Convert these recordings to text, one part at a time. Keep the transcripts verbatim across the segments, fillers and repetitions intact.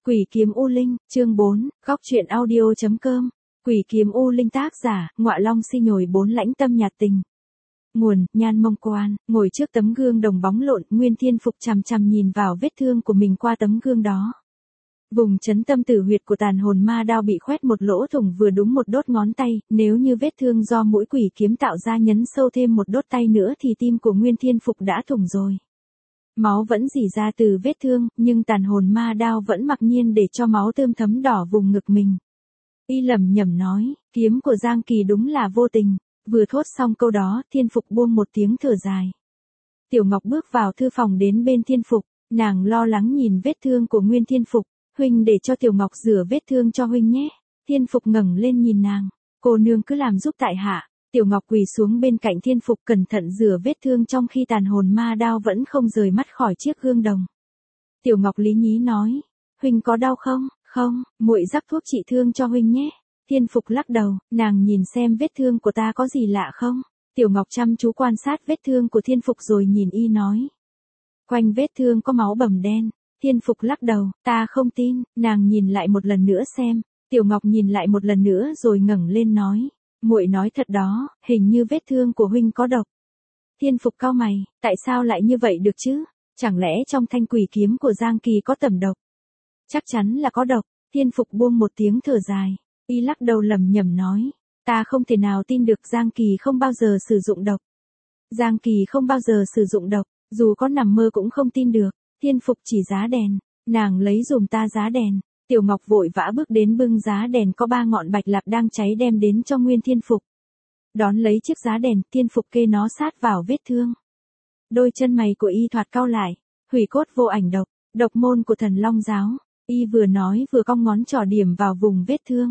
Quỷ kiếm U Linh, chương bốn, góc truyện audio.com. Quỷ kiếm U Linh tác giả, Ngọa Long Si Nhồi bốn lãnh tâm nhạt tình. Nguồn, Nhan Mông Quan, ngồi trước tấm gương đồng bóng lộn, Nguyên Thiên Phục chằm chằm nhìn vào vết thương của mình qua tấm gương đó. Vùng chấn tâm tử huyệt của tàn hồn ma đao bị khoét một lỗ thủng vừa đúng một đốt ngón tay, nếu như vết thương do mũi quỷ kiếm tạo ra nhấn sâu thêm một đốt tay nữa thì tim của Nguyên Thiên Phục đã thủng rồi. Máu vẫn rỉ ra từ vết thương, nhưng tàn hồn ma đao vẫn mặc nhiên để cho máu tươm thấm đỏ vùng ngực mình. Y lẩm nhẩm nói, kiếm của Giang Kỳ đúng là vô tình. Vừa thốt xong câu đó, Thiên Phục buông một tiếng thở dài. Tiểu Ngọc bước vào thư phòng đến bên Thiên Phục, nàng lo lắng nhìn vết thương của Nguyên Thiên Phục. Huynh để cho Tiểu Ngọc rửa vết thương cho huynh nhé. Thiên Phục ngẩng lên nhìn nàng, cô nương cứ làm giúp tại hạ. Tiểu Ngọc quỳ xuống bên cạnh Thiên Phục cẩn thận rửa vết thương trong khi tàn hồn ma đao vẫn không rời mắt khỏi chiếc gương đồng. Tiểu Ngọc lý nhí nói, huynh có đau không? Không, muội rắc thuốc trị thương cho huynh nhé. Thiên Phục lắc đầu, nàng nhìn xem vết thương của ta có gì lạ không? Tiểu Ngọc chăm chú quan sát vết thương của Thiên Phục rồi nhìn y nói. Quanh vết thương có máu bầm đen. Thiên Phục lắc đầu, ta không tin, nàng nhìn lại một lần nữa xem. Tiểu Ngọc nhìn lại một lần nữa rồi ngẩng lên nói. Muội nói thật đó, hình như vết thương của huynh có độc. Thiên Phục cau mày, tại sao lại như vậy được chứ? Chẳng lẽ trong thanh quỷ kiếm của Giang Kỳ có tẩm độc? Chắc chắn là có độc. Thiên Phục buông một tiếng thở dài. Y lắc đầu lẩm nhẩm nói, ta không thể nào tin được Giang Kỳ không bao giờ sử dụng độc. Giang Kỳ không bao giờ sử dụng độc, dù có nằm mơ cũng không tin được. Thiên Phục chỉ giá đèn, nàng lấy dùm ta giá đèn. Tiểu Ngọc vội vã bước đến bưng giá đèn có ba ngọn bạch lạp đang cháy đem đến cho Nguyên Thiên Phục. Đón lấy chiếc giá đèn, Thiên Phục kê nó sát vào vết thương. Đôi chân mày của y thoạt cau lại, hủy cốt vô ảnh độc, độc môn của Thần Long giáo. Y vừa nói vừa cong ngón trỏ điểm vào vùng vết thương.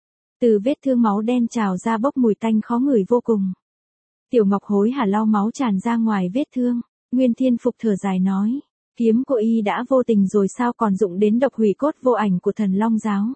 Từ vết thương máu đen trào ra bốc mùi tanh khó ngửi vô cùng. Tiểu Ngọc hối hả lau máu tràn ra ngoài vết thương. Nguyên Thiên Phục thở dài nói. Kiếm của y đã vô tình rồi sao còn dụng đến độc hủy cốt vô ảnh của Thần Long giáo.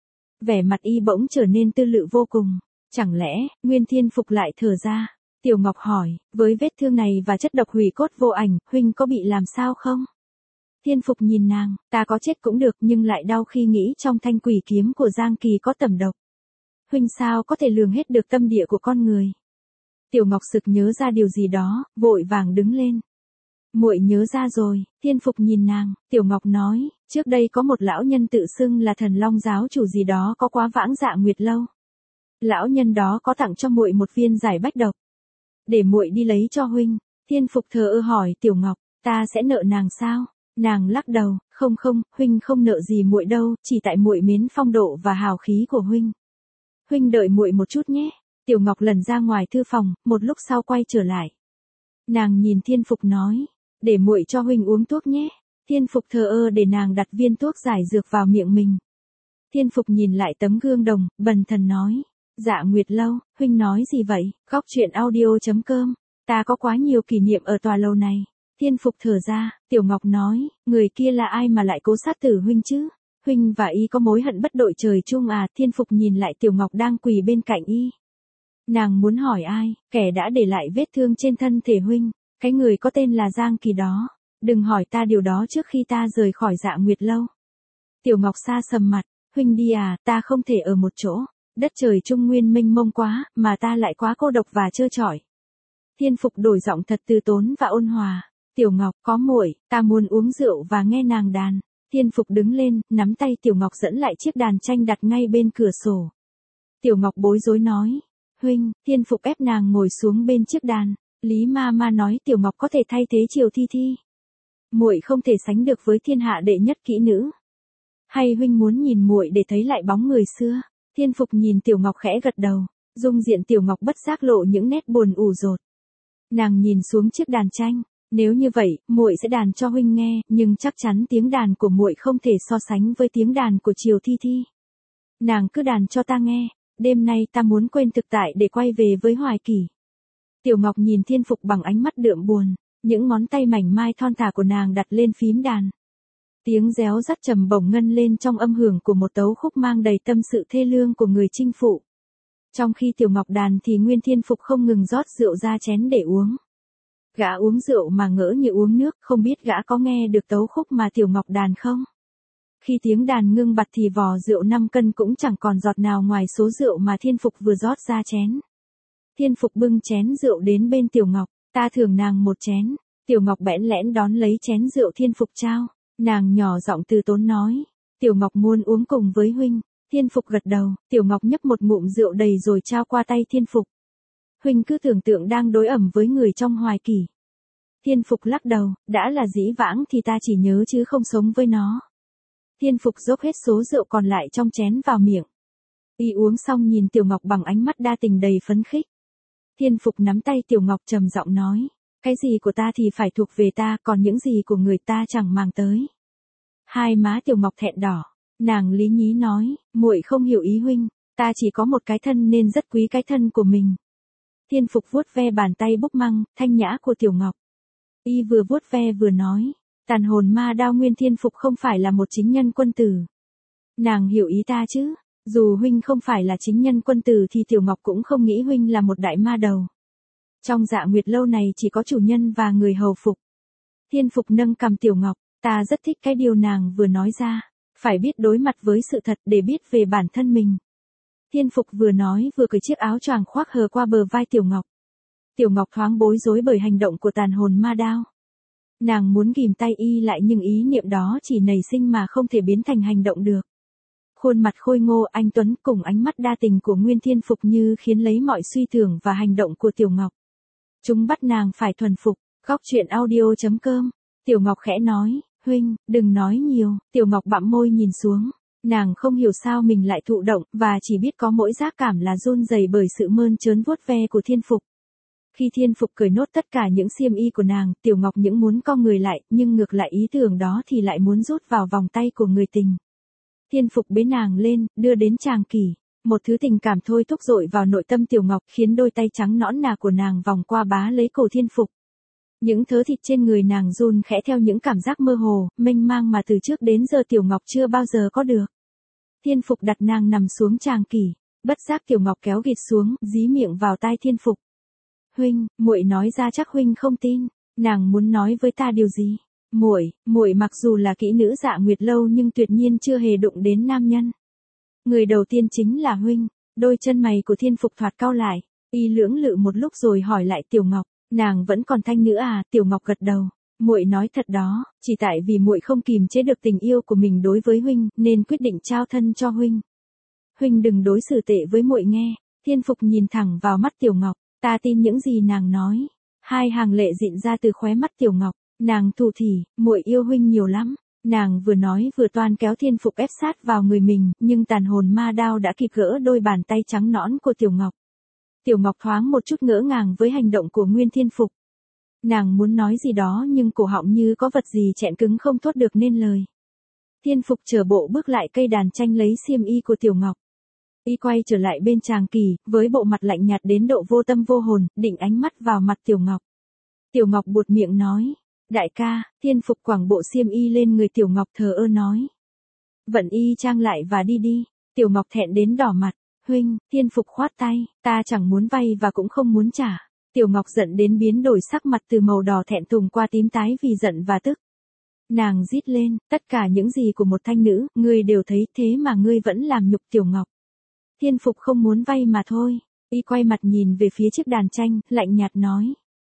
Vẻ mặt y bỗng trở nên tư lự vô cùng. Chẳng lẽ, Nguyên Thiên Phục lại thở ra. Tiểu Ngọc hỏi, với vết thương này và chất độc hủy cốt vô ảnh, huynh có bị làm sao không? Thiên Phục nhìn nàng, ta có chết cũng được nhưng lại đau khi nghĩ trong thanh quỷ kiếm của Giang Kỳ có tẩm độc. Huynh sao có thể lường hết được tâm địa của con người? Tiểu Ngọc sực nhớ ra điều gì đó, vội vàng đứng lên. Muội nhớ ra rồi. Thiên Phục nhìn nàng, Tiểu Ngọc nói, trước đây có một lão nhân tự xưng là Thần Long giáo chủ gì đó có quá vãng dạ nguyệt lâu. Lão nhân đó có tặng cho muội một viên giải bách độc, để muội đi lấy cho huynh. Thiên Phục thờ ơ hỏi Tiểu Ngọc, ta sẽ nợ nàng sao? Nàng lắc đầu, không không, huynh không nợ gì muội đâu, chỉ tại muội mến phong độ và hào khí của huynh. Huynh đợi muội một chút nhé. Tiểu Ngọc lần ra ngoài thư phòng, một lúc sau quay trở lại. Nàng nhìn Thiên Phục nói, để muội cho huynh uống thuốc nhé. Thiên Phục thờ ơ để nàng đặt viên thuốc giải dược vào miệng mình. Thiên Phục nhìn lại tấm gương đồng, bần thần nói, dạ nguyệt lâu, huynh nói gì vậy? Góc truyện audio.com, ta có quá nhiều kỷ niệm ở tòa lâu này. Thiên Phục thở ra, Tiểu Ngọc nói, người kia là ai mà lại cố sát tử huynh chứ? Huynh và y có mối hận bất đội trời chung à? Thiên Phục nhìn lại Tiểu Ngọc đang quỳ bên cạnh y. Nàng muốn hỏi ai, kẻ đã để lại vết thương trên thân thể huynh, cái người có tên là Giang Kỳ đó. Đừng hỏi ta điều đó trước khi ta rời khỏi dạ nguyệt lâu. Tiểu Ngọc xa sầm mặt, huynh đi à, ta không thể ở một chỗ. Đất trời trung nguyên mênh mông quá, mà ta lại quá cô độc và trơ trọi. Thiên Phục đổi giọng thật từ tốn và ôn hòa. Tiểu Ngọc, có muội, ta muốn uống rượu và nghe nàng đàn. Thiên Phục đứng lên, nắm tay Tiểu Ngọc dẫn lại chiếc đàn tranh đặt ngay bên cửa sổ. Tiểu Ngọc bối rối nói, huynh. Thiên Phục ép nàng ngồi xuống bên chiếc đàn. Lý ma ma nói Tiểu Ngọc có thể thay thế Triều Thi Thi. Muội không thể sánh được với thiên hạ đệ nhất kỹ nữ. Hay huynh muốn nhìn muội để thấy lại bóng người xưa? Thiên Phục nhìn Tiểu Ngọc khẽ gật đầu. Dung diện Tiểu Ngọc bất giác lộ những nét buồn ủ rột. Nàng nhìn xuống chiếc đàn tranh. Nếu như vậy, muội sẽ đàn cho huynh nghe, nhưng chắc chắn tiếng đàn của muội không thể so sánh với tiếng đàn của Triều Thi Thi. Nàng cứ đàn cho ta nghe, đêm nay ta muốn quên thực tại để quay về với Hoài Kỷ. Tiểu Ngọc nhìn Thiên Phục bằng ánh mắt đượm buồn, những ngón tay mảnh mai thon thả của nàng đặt lên phím đàn. Tiếng réo rắt trầm bổng ngân lên trong âm hưởng của một tấu khúc mang đầy tâm sự thê lương của người chinh phụ. Trong khi Tiểu Ngọc đàn thì Nguyên Thiên Phục không ngừng rót rượu ra chén để uống. Gã uống rượu mà ngỡ như uống nước, không biết gã có nghe được tấu khúc mà Tiểu Ngọc đàn không? Khi tiếng đàn ngưng bặt thì vò rượu năm cân cũng chẳng còn giọt nào ngoài số rượu mà Thiên Phục vừa rót ra chén. Thiên Phục bưng chén rượu đến bên Tiểu Ngọc, ta thưởng nàng một chén. Tiểu Ngọc bẽn lẽn đón lấy chén rượu Thiên Phục trao, nàng nhỏ giọng từ tốn nói, Tiểu Ngọc muốn uống cùng với huynh. Thiên Phục gật đầu, Tiểu Ngọc nhấp một ngụm rượu đầy rồi trao qua tay Thiên Phục. Huynh cứ tưởng tượng đang đối ẩm với người trong hoài kỷ. Thiên Phục lắc đầu, đã là dĩ vãng thì ta chỉ nhớ chứ không sống với nó. Thiên Phục dốc hết số rượu còn lại trong chén vào miệng. Y uống xong nhìn Tiểu Ngọc bằng ánh mắt đa tình đầy phấn khích. Thiên Phục nắm tay Tiểu Ngọc trầm giọng nói, cái gì của ta thì phải thuộc về ta, còn những gì của người ta chẳng màng tới. Hai má Tiểu Ngọc thẹn đỏ, nàng lý nhí nói, muội không hiểu ý huynh, ta chỉ có một cái thân nên rất quý cái thân của mình. Thiên Phục vuốt ve bàn tay bốc măng, thanh nhã của Tiểu Ngọc. Y vừa vuốt ve vừa nói, tàn hồn ma đao Nguyên Thiên Phục không phải là một chính nhân quân tử. Nàng hiểu ý ta chứ, dù huynh không phải là chính nhân quân tử thì Tiểu Ngọc cũng không nghĩ huynh là một đại ma đầu. Trong Dạ Nguyệt lâu này chỉ có chủ nhân và người hầu phục. Thiên Phục nâng cằm Tiểu Ngọc, ta rất thích cái điều nàng vừa nói ra, phải biết đối mặt với sự thật để biết về bản thân mình. Thiên Phục vừa nói vừa cởi chiếc áo choàng khoác hờ qua bờ vai Tiểu Ngọc. Tiểu Ngọc thoáng bối rối bởi hành động của tàn hồn ma đao. Nàng muốn ghìm tay y lại nhưng ý niệm đó chỉ nảy sinh mà không thể biến thành hành động được. Khuôn mặt khôi ngô anh tuấn cùng ánh mắt đa tình của Nguyên Thiên Phục như khiến lấy mọi suy tưởng và hành động của Tiểu Ngọc. Chúng bắt nàng phải thuần phục. Góc truyện audio chấm com. Tiểu Ngọc khẽ nói, huynh, đừng nói nhiều. Tiểu Ngọc bặm môi nhìn xuống. Nàng không hiểu sao mình lại thụ động và chỉ biết có mỗi giác cảm là run rẩy bởi sự mơn trớn vuốt ve của Thiên Phục. Khi Thiên Phục cởi nốt tất cả những xiêm y của nàng, Tiểu Ngọc những muốn co người lại, nhưng ngược lại ý tưởng đó thì lại muốn rút vào vòng tay của người tình. Thiên Phục bế nàng lên, đưa đến tràng kỷ. Một thứ tình cảm thôi thúc dội vào nội tâm Tiểu Ngọc khiến đôi tay trắng nõn nà của nàng vòng qua bá lấy cổ Thiên Phục. Những thớ thịt trên người nàng run khẽ theo những cảm giác mơ hồ, mênh mang mà từ trước đến giờ Tiểu Ngọc chưa bao giờ có được. Thiên Phục đặt nàng nằm xuống tràng kỷ, bất giác Tiểu Ngọc kéo ghịt xuống, dí miệng vào tai Thiên Phục. Huynh, muội nói ra chắc huynh không tin, nàng muốn nói với ta điều gì? Muội, muội mặc dù là kỹ nữ Dạ Nguyệt lâu nhưng tuyệt nhiên chưa hề đụng đến nam nhân. Người đầu tiên chính là huynh. Đôi chân mày của Thiên Phục thoạt cau lại, y lưỡng lự một lúc rồi hỏi lại Tiểu Ngọc, nàng vẫn còn thanh nữ à? Tiểu Ngọc gật đầu, muội nói thật đó, chỉ tại vì muội không kìm chế được tình yêu của mình đối với huynh nên quyết định trao thân cho huynh. Huynh đừng đối xử tệ với muội nghe. Thiên Phục nhìn thẳng vào mắt Tiểu Ngọc, ta tin những gì nàng nói. Hai hàng lệ dịn ra từ khóe mắt Tiểu Ngọc, nàng thủ thỉ, muội yêu huynh nhiều lắm. Nàng vừa nói vừa toan kéo Thiên Phục ép sát vào người mình, nhưng tàn hồn ma đao đã kịp gỡ đôi bàn tay trắng nõn của Tiểu Ngọc. Tiểu Ngọc thoáng một chút ngỡ ngàng với hành động của Nguyên Thiên Phục. Nàng muốn nói gì đó nhưng cổ họng như có vật gì chẹn cứng không thốt được nên lời. Thiên Phục trở bộ bước lại cây đàn tranh lấy xiêm y của Tiểu Ngọc. Y quay trở lại bên tràng kỷ, với bộ mặt lạnh nhạt đến độ vô tâm vô hồn, định ánh mắt vào mặt Tiểu Ngọc. Tiểu Ngọc buột miệng nói, đại ca. Thiên Phục quẳng bộ xiêm y lên người Tiểu Ngọc thờ ơ nói. Vận y trang lại và đi đi. Tiểu Ngọc thẹn đến đỏ mặt, huynh. Thiên Phục khoát tay, ta chẳng muốn vay và cũng không muốn trả. Tiểu Ngọc giận đến biến đổi sắc mặt từ màu đỏ thẹn thùng qua tím tái vì giận và tức. Nàng rít lên, tất cả những gì của một thanh nữ, ngươi đều thấy thế mà ngươi vẫn làm nhục Tiểu Ngọc. Thiên Phục không muốn vay mà thôi. Y quay mặt nhìn về phía chiếc đàn tranh, lạnh nhạt nói.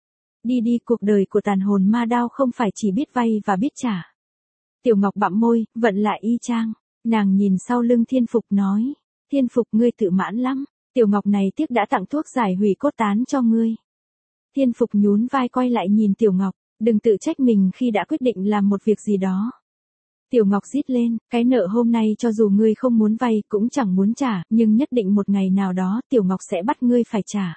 Đi đi, cuộc đời của tàn hồn ma đao không phải chỉ biết vay và biết trả. Tiểu Ngọc bặm môi, vận lại y chang. Nàng nhìn sau lưng Thiên Phục nói. Thiên Phục ngươi tự mãn lắm. Tiểu Ngọc này tiếc đã tặng thuốc giải hủy cốt tán cho ngươi. Thiên Phục nhún vai quay lại nhìn Tiểu Ngọc. Đừng tự trách mình khi đã quyết định làm một việc gì đó. Tiểu Ngọc rít lên, cái nợ hôm nay cho dù ngươi không muốn vay cũng chẳng muốn trả, nhưng nhất định một ngày nào đó Tiểu Ngọc sẽ bắt ngươi phải trả.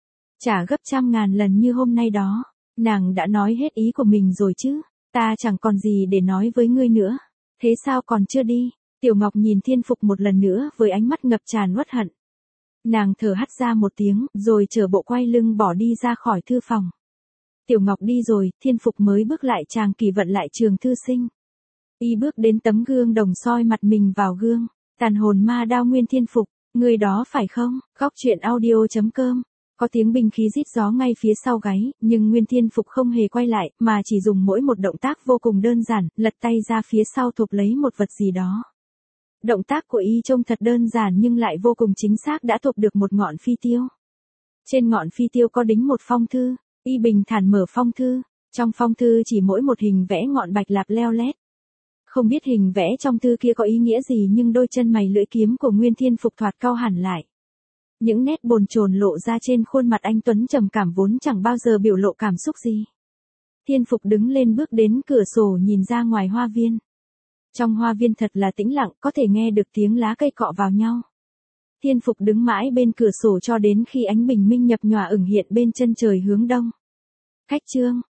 Trả gấp trăm ngàn lần như hôm nay đó. Nàng đã nói hết ý của mình rồi chứ. Ta chẳng còn gì để nói với ngươi nữa. Thế sao còn chưa đi? Tiểu Ngọc nhìn Thiên Phục một lần nữa với ánh mắt ngập tràn uất hận. Nàng thở hắt ra một tiếng, rồi trở bộ quay lưng bỏ đi ra khỏi thư phòng. Tiểu Ngọc đi rồi, Thiên Phục mới bước lại tràng kỷ vận lại trường thư sinh. Y bước đến tấm gương đồng soi mặt mình vào gương. Tàn hồn ma đao Nguyên Thiên Phục, người đó phải không? Góc truyện audio chấm com Có tiếng binh khí rít gió ngay phía sau gáy, nhưng Nguyên Thiên Phục không hề quay lại, mà chỉ dùng mỗi một động tác vô cùng đơn giản, lật tay ra phía sau thụp lấy một vật gì đó. Động tác của y trông thật đơn giản nhưng lại vô cùng chính xác, đã thụp được một ngọn phi tiêu. Trên ngọn phi tiêu có đính một phong thư, y bình thản mở phong thư, trong phong thư chỉ mỗi một hình vẽ ngọn bạch lạp leo lét. Không biết hình vẽ trong thư kia có ý nghĩa gì nhưng đôi chân mày lưỡi kiếm của Nguyên Thiên Phục thoạt cau hẳn lại. Những nét bồn chồn lộ ra trên khuôn mặt anh tuấn trầm cảm vốn chẳng bao giờ biểu lộ cảm xúc gì. Thiên Phục đứng lên bước đến cửa sổ nhìn ra ngoài hoa viên. Trong hoa viên thật là tĩnh lặng, có thể nghe được tiếng lá cây cọ vào nhau. Thiên Phục đứng mãi bên cửa sổ cho đến khi ánh bình minh nhập nhòa ửng hiện bên chân trời hướng đông. Khách trương,